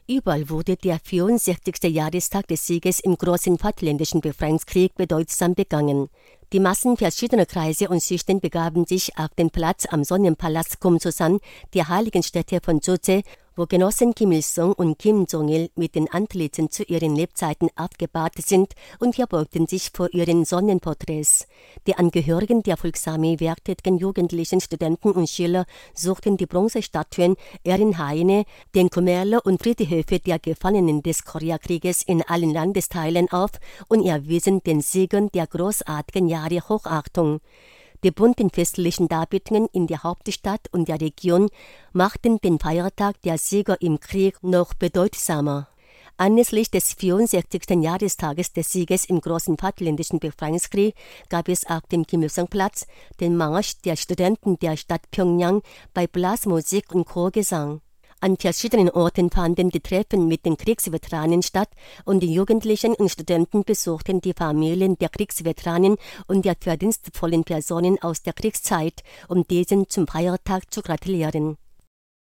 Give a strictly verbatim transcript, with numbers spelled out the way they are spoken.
Überall wurde der vierundsechzigste Jahrestag des Sieges im großen Vaterländischen Befreiungskrieg bedeutsam begangen. Die Massen verschiedener Kreise und Schichten begaben sich auf den Platz am Sonnenpalast Kumsusan, der heiligen Stätte von Joseon, wo Genossen Kim Il-sung und Kim Jong-il mit den Antlitzen zu ihren Lebzeiten aufgebahrt sind und verbeugten sich vor ihren Sonnenporträts. Die Angehörigen der Volksarmee wehrtätigen jugendlichen Studenten und Schüler suchten die Bronzestatuen Ehrenhaine, Denkmäler und Friedhöfe der Gefallenen des Koreakrieges in allen Landesteilen auf und erwiesen den Siegern der großartigen Jahre Hochachtung. Die bunten festlichen Darbietungen in der Hauptstadt und der Region machten den Feiertag der Sieger im Krieg noch bedeutsamer. Anlässlich des vierundsechzigsten Jahrestages des Sieges im großen Vaterländischen Befreiungskrieg gab es auf dem Kim-Il-sung-Platz den Marsch der Studenten der Stadt Pjöngjang bei Blasmusik und Chorgesang. An verschiedenen Orten fanden die Treffen mit den Kriegsveteranen statt und die Jugendlichen und Studenten besuchten die Familien der Kriegsveteranen und der verdienstvollen Personen aus der Kriegszeit, um diesen zum Feiertag zu gratulieren.